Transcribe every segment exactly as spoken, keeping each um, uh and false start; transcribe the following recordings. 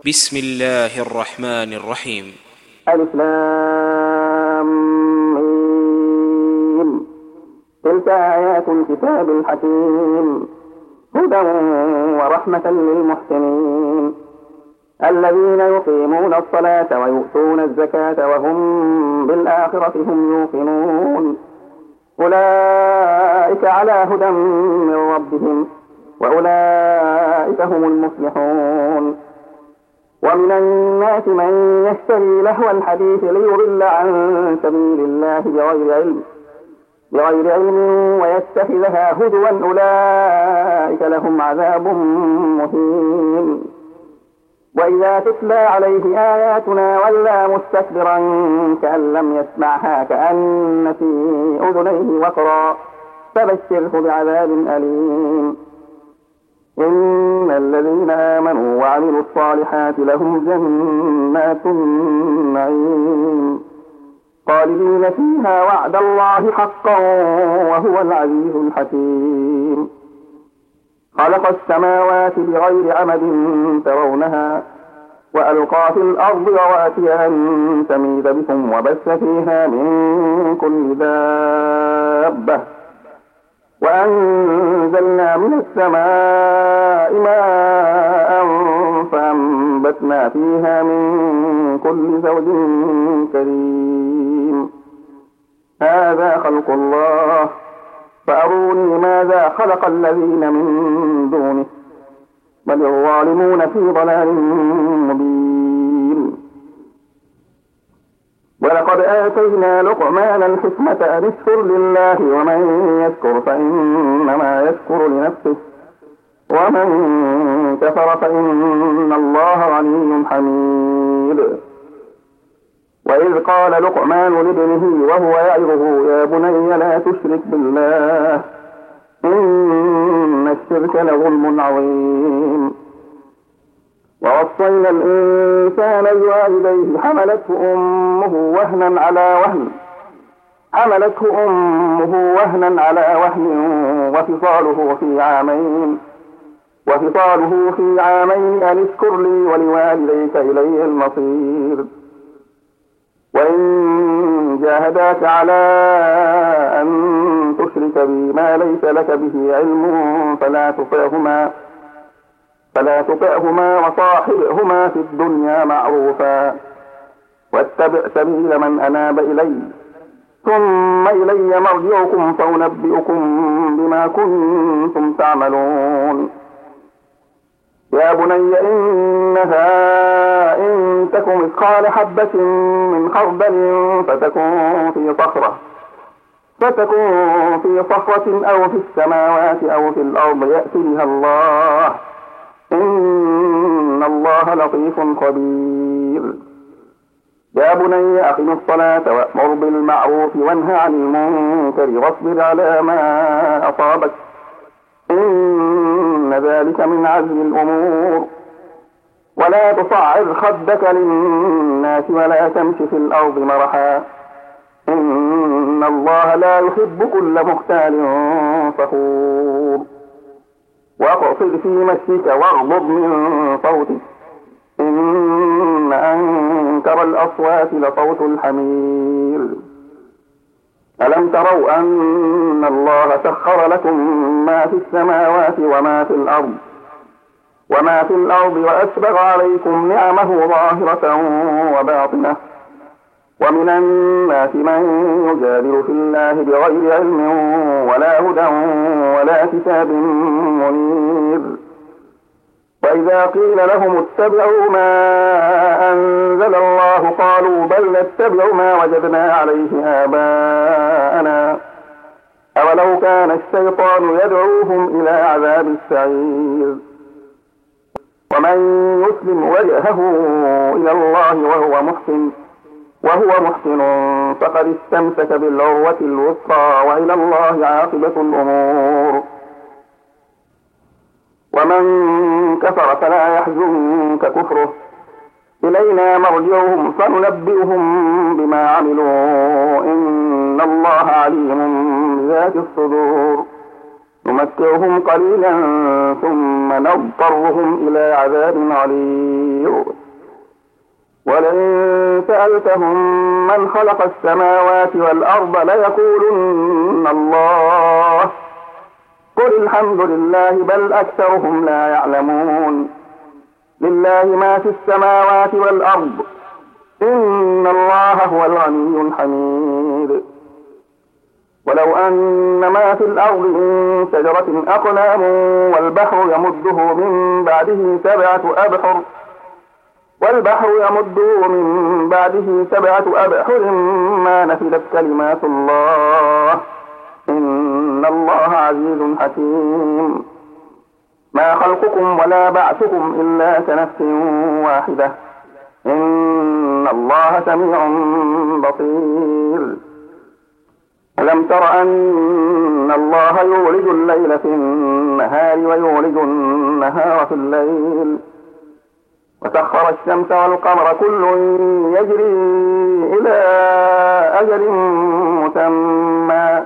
بسم الله الرحمن الرحيم. ألف لام ميم. تلك آيات الكتاب الحكيم هدى ورحمة للمحسنين الذين يقيمون الصلاة ويؤتون الزكاة وهم بالآخرة هم يوقنون أولئك على هدى من ربهم وأولئك هم المفلحون. ومن الناس من يشتري لهو الحديث ليضل عن سبيل الله بغير علم بغير علم ويتخذها هزوا أولئك لهم عذاب مهين. وإذا تتلى عليه آياتنا ولى مستكبرا كأن لم يسمعها كأن في أذنيه وقرا فبشره بعذاب أليم. إن الذين آمنوا وعملوا الصالحات لهم جنات النعيم خالدين فيها وعد الله حقا وهو العزيز الحكيم. خلق السماوات بغير عمد ترونها وألقى في الأرض رواسي أن تميد بكم وبث فيها من كل دابة وأنزلنا من السماء ماء فأنبتنا فيها من كل زوج كريم. هذا خلق الله فأروني ماذا خلق الذين من دونه بل الظالمون في ضلال مبين. ولقد آتينا لقمان الحكمة أن اشكر لله ومن يشكر فإنما يشكر لنفسه ومن كفر فإن الله غني حميد. وإذ قال لقمان لابنه وهو يعظه يا بني لا تشرك بالله إن الشرك لظلم عظيم. ووصينا الإنسان بوالديه حملته أمه وهنا على وهن حملته أمه وهنا على وهن وفصاله في عامين وفصاله في عامين أن اشكر لي ولوالديك إلي المصير. وإن جاهداك على أن تشرك بي ما ليس لك به علم فلا تطعهما فلا تطعهما وصاحبهما في الدنيا معروفا واتبع سبيل من أناب إلي ثم إلي مرجعكم فأنبئكم بما كنتم تعملون. يا بني إنها إن تك مثقال حبة من خردل فتكن في صخرة فتكن في صخرة أو في السماوات أو في الأرض يأت بها الله إن الله لطيف خبير. يا بني أقم الصلاة وأمر بالمعروف وانه عن المنكر واصبر على ما أصابك إن ذلك من عزم الأمور. ولا تصعر خدك للناس ولا تمش في الأرض مرحا إن الله لا يحب كل مختال فخور. واقصد في مشيك واغضض من صوتك إن أنكر الأصوات لصوت الحمير. ألم تروا أن الله سخر لكم ما في السماوات وما في الأرض وما في الأرض وأسبغ عليكم نعمه ظاهرة وباطنة ومن الناس من يجادل في الله بغير علم ولا هدى ولا كتاب منير. وإذا قيل لهم اتبعوا ما أنزل الله قالوا بل نتبع ما وجدنا عليه آباءنا أولو كان الشيطان يدعوهم إلى عذاب السعير. ومن يسلم وجهه إلى الله وهو محسن وهو محسن فقد استمسك بالعروة الوثقى وإلى الله عاقبة الأمور. ومن كفر فلا يحزنك كفره إلينا مرجعهم فننبئهم بما عملوا إن الله عليم بذات الصدور. ثم نمتعهم قليلا ثم نضطرهم إلى عذاب غليظ ولئن سألتهم من خلق السماوات والأرض ليقولن الله قل الحمد لله بل أكثرهم لا يعلمون لله ما في السماوات والأرض إن الله هو الغني الحميد ولو أن ما في الأرض من شجرة أقلام والبحر يمده من بعده سبعة أبحر والبحر يمده من بعده سبعة أبحر ما نفدت كلمات الله إن الله عزيز حكيم ما خلقكم ولا بعثكم إلا كنفس واحدة إن الله سميع بصير ألم تر أن الله يولج الليل في النهار ويولج النهار في الليل وسخر الشمس والقمر كل يجري إلى أجل مسمى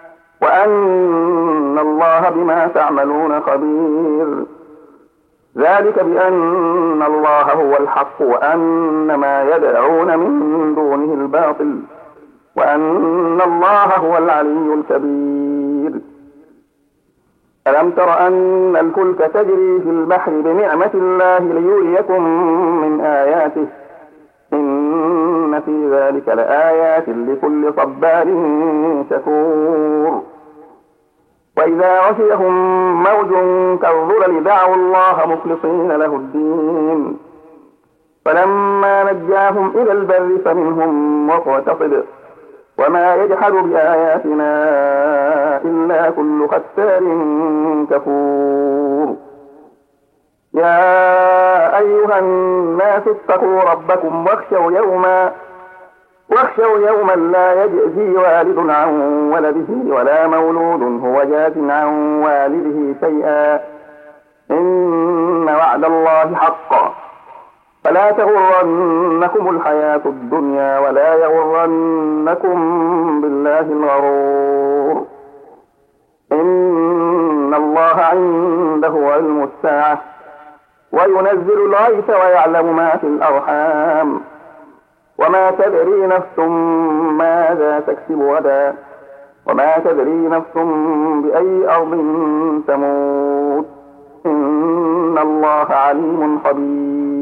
وأن الله بما تعملون خبير ذلك بأن الله هو الحق وأن ما يدعون من دونه الباطل وأن الله هو العلي الكبير ألم تر أن الفلك تجري في البحر بنعمة الله ليريكم من آياته إن في ذلك لآيات لكل صبار شكور وإذا غشيهم موج كالظلل دعوا الله مخلصين له الدين فلما نجاهم إلى البر فمنهم مقتصد وما يجحد بآياتنا إلا كل ختار كفور يا أيها الناس اتقوا ربكم واخشوا يوما واخشوا يوما لا يجزي والد عن ولده ولا مولود هو جاز عن والده شيئا إن وعد الله حق فلا تغرنكم الحياة الدنيا ولا يغرنكم بالله الغرور إن الله عنده علم الساعة وينزل الغيث ويعلم ما في الأرحام وما تدري نفس ماذا تكسب غدا وما تدري نفس بأي أرض تموت إن الله عليم خبير